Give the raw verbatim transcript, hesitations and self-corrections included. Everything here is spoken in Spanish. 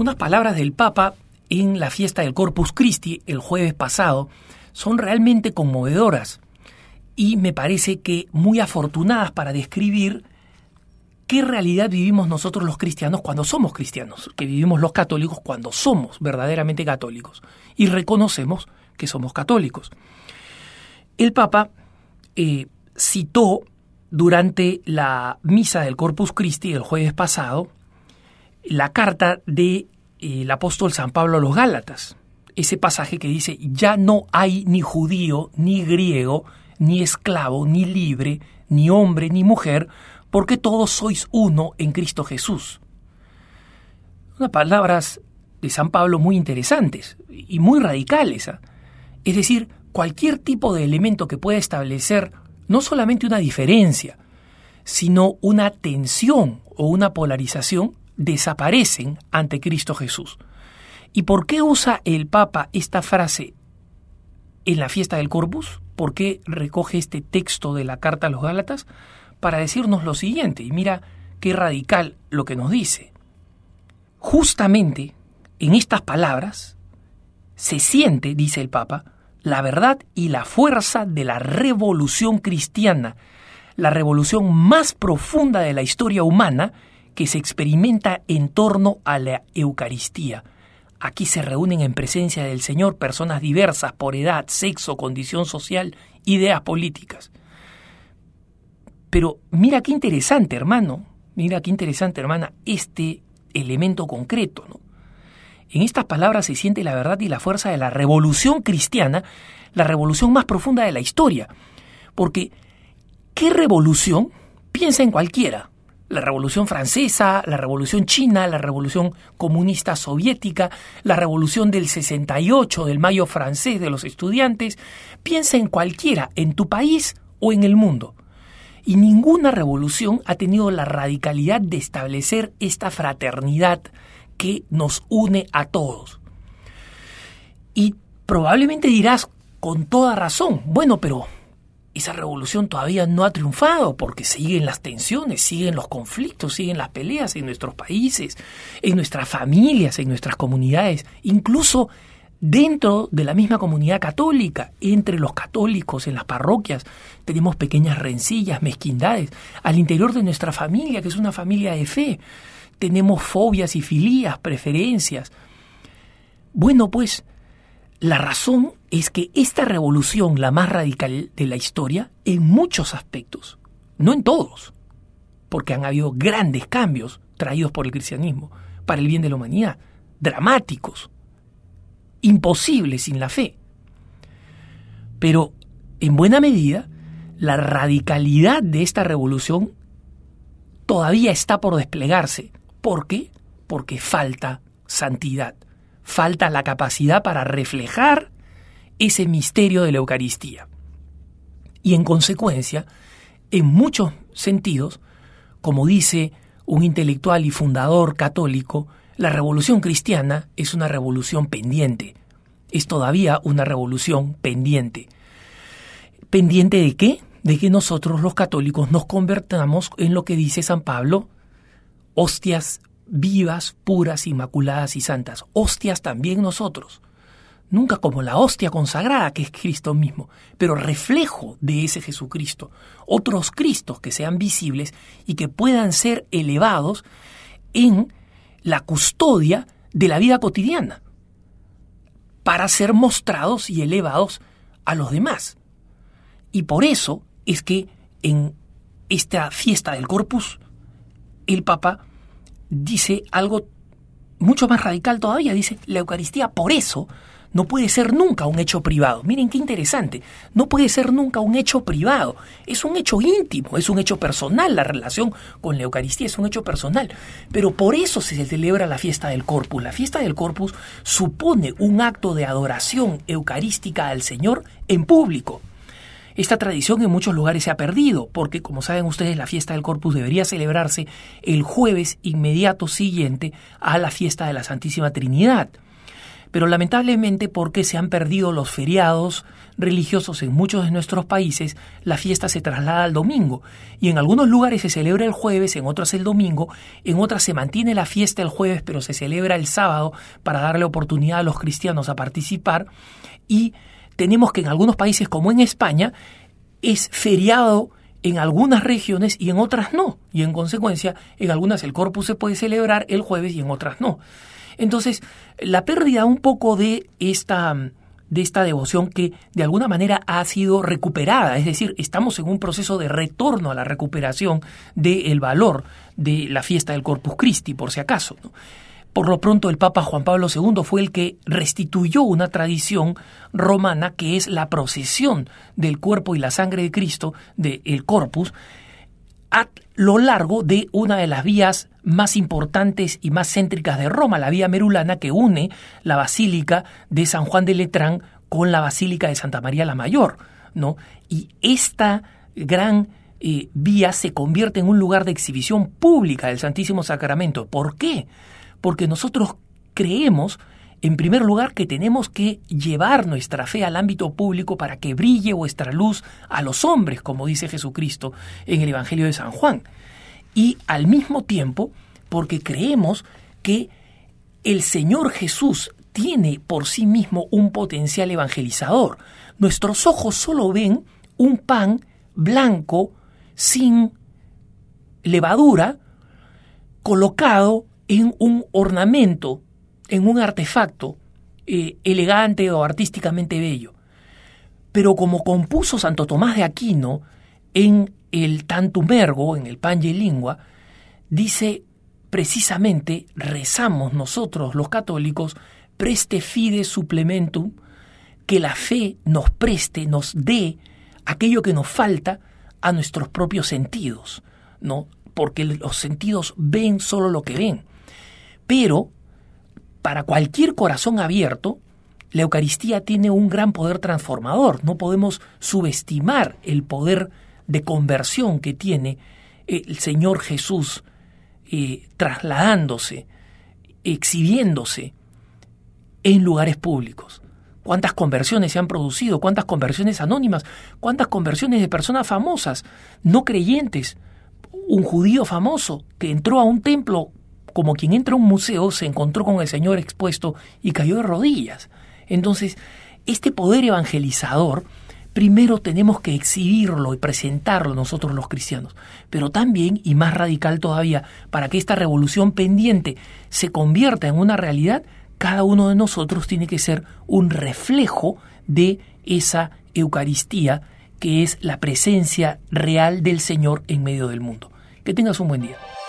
Unas palabras del Papa en la fiesta del Corpus Christi el jueves pasado son realmente conmovedoras y me parece que muy afortunadas para describir qué realidad vivimos nosotros los cristianos cuando somos cristianos, que vivimos los católicos cuando somos verdaderamente católicos y reconocemos que somos católicos. El Papa eh, citó durante la misa del Corpus Christi el jueves pasado la carta del de, eh, apóstol San Pablo a los Gálatas, ese pasaje que dice: ya no hay ni judío, ni griego, ni esclavo, ni libre, ni hombre, ni mujer, porque todos sois uno en Cristo Jesús. Unas palabras de San Pablo muy interesantes y muy radicales, ¿eh? Es decir, cualquier tipo de elemento que pueda establecer no solamente una diferencia, sino una tensión o una polarización, desaparecen ante Cristo Jesús. ¿Y por qué usa el Papa esta frase en la fiesta del Corpus? ¿Por qué recoge este texto de la carta a los Gálatas? Para decirnos lo siguiente, y mira qué radical lo que nos dice. Justamente en estas palabras se siente, dice el Papa, la verdad y la fuerza de la revolución cristiana, la revolución más profunda de la historia humana que se experimenta en torno a la Eucaristía. Aquí se reúnen en presencia del Señor personas diversas por edad, sexo, condición social, ideas políticas. Pero mira qué interesante, hermano, mira qué interesante, hermana, este elemento concreto, ¿no? En estas palabras se siente la verdad y la fuerza de la revolución cristiana, la revolución más profunda de la historia. Porque, ¿qué revolución? Piensa en cualquiera. La Revolución Francesa, la Revolución China, la Revolución Comunista Soviética, la Revolución del sesenta y ocho, del Mayo francés, de los estudiantes. Piensa en cualquiera, en tu país o en el mundo. Y ninguna revolución ha tenido la radicalidad de establecer esta fraternidad que nos une a todos. Y probablemente dirás con toda razón, bueno, pero esa revolución todavía no ha triunfado porque siguen las tensiones, siguen los conflictos, siguen las peleas en nuestros países, en nuestras familias, en nuestras comunidades, incluso dentro de la misma comunidad católica, entre los católicos, en las parroquias, tenemos pequeñas rencillas, mezquindades. Al interior de nuestra familia, que es una familia de fe, tenemos fobias y filías, preferencias. Bueno, pues, la razón es que esta revolución, la más radical de la historia, en muchos aspectos, no en todos, porque han habido grandes cambios traídos por el cristianismo para el bien de la humanidad, dramáticos, imposibles sin la fe. Pero, en buena medida, la radicalidad de esta revolución todavía está por desplegarse. ¿Por qué? Porque falta santidad. Falta la capacidad para reflejar ese misterio de la Eucaristía. Y en consecuencia, en muchos sentidos, como dice un intelectual y fundador católico, la revolución cristiana es una revolución pendiente. Es todavía una revolución pendiente. ¿Pendiente de qué? De que nosotros los católicos nos convertamos en lo que dice San Pablo, hostias vivas, puras, inmaculadas y santas. Hostias también nosotros. Nunca como la hostia consagrada que es Cristo mismo, pero reflejo de ese Jesucristo. Otros Cristos que sean visibles y que puedan ser elevados en la custodia de la vida cotidiana para ser mostrados y elevados a los demás. Y por eso es que en esta fiesta del Corpus el Papa dice algo mucho más radical todavía. Dice, la Eucaristía por eso no puede ser nunca un hecho privado. Miren qué interesante. No puede ser nunca un hecho privado. Es un hecho íntimo, es un hecho personal. La relación con la Eucaristía es un hecho personal. Pero por eso se celebra la fiesta del Corpus. La fiesta del Corpus supone un acto de adoración eucarística al Señor en público. Esta tradición en muchos lugares se ha perdido, porque, como saben ustedes, la fiesta del Corpus debería celebrarse el jueves inmediato siguiente a la fiesta de la Santísima Trinidad. pero lamentablemente porque se han perdido los feriados religiosos en muchos de nuestros países, la fiesta se traslada al domingo y en algunos lugares se celebra el jueves, en otros el domingo, en otras se mantiene la fiesta el jueves pero se celebra el sábado para darle oportunidad a los cristianos a participar, y tenemos que en algunos países como en España es feriado en algunas regiones y en otras no, y en consecuencia en algunas el Corpus se puede celebrar el jueves y en otras no. Entonces, la pérdida un poco de esta, de esta devoción que de alguna manera ha sido recuperada, es decir, estamos en un proceso de retorno a la recuperación del valor de la fiesta del Corpus Christi, por si acaso, ¿no? Por lo pronto, el Papa Juan Pablo segundo fue el que restituyó una tradición romana que es la procesión del cuerpo y la sangre de Cristo, del Corpus, a lo largo de una de las vías más importantes y más céntricas de Roma, la vía Merulana, que une la Basílica de San Juan de Letrán con la Basílica de Santa María la Mayor, ¿no? Y esta gran eh, vía se convierte en un lugar de exhibición pública del Santísimo Sacramento. ¿Por qué? Porque nosotros creemos, en primer lugar, que tenemos que llevar nuestra fe al ámbito público para que brille vuestra luz a los hombres, como dice Jesucristo en el Evangelio de San Juan. Y al mismo tiempo, porque creemos que el Señor Jesús tiene por sí mismo un potencial evangelizador. Nuestros ojos solo ven un pan blanco, sin levadura, colocado en un ornamento, en un artefacto eh, elegante o artísticamente bello. Pero como compuso Santo Tomás de Aquino en el Tantum Ergo, en el Pange Lingua, dice precisamente, rezamos nosotros los católicos, preste fide supplementum, que la fe nos preste, nos dé aquello que nos falta a nuestros propios sentidos, ¿no? Porque los sentidos ven solo lo que ven. Pero, para cualquier corazón abierto, la Eucaristía tiene un gran poder transformador. No podemos subestimar el poder de conversión que tiene el Señor Jesús eh, trasladándose, exhibiéndose en lugares públicos. ¿Cuántas conversiones se han producido? ¿Cuántas conversiones anónimas? ¿Cuántas conversiones de personas famosas, no creyentes? Un judío famoso que entró a un templo como quien entra a un museo, se encontró con el Señor expuesto y cayó de rodillas. Entonces, este poder evangelizador, primero tenemos que exhibirlo y presentarlo nosotros los cristianos, pero también, y más radical todavía, para que esta revolución pendiente se convierta en una realidad, cada uno de nosotros tiene que ser un reflejo de esa Eucaristía que es la presencia real del Señor en medio del mundo. Que tengas un buen día.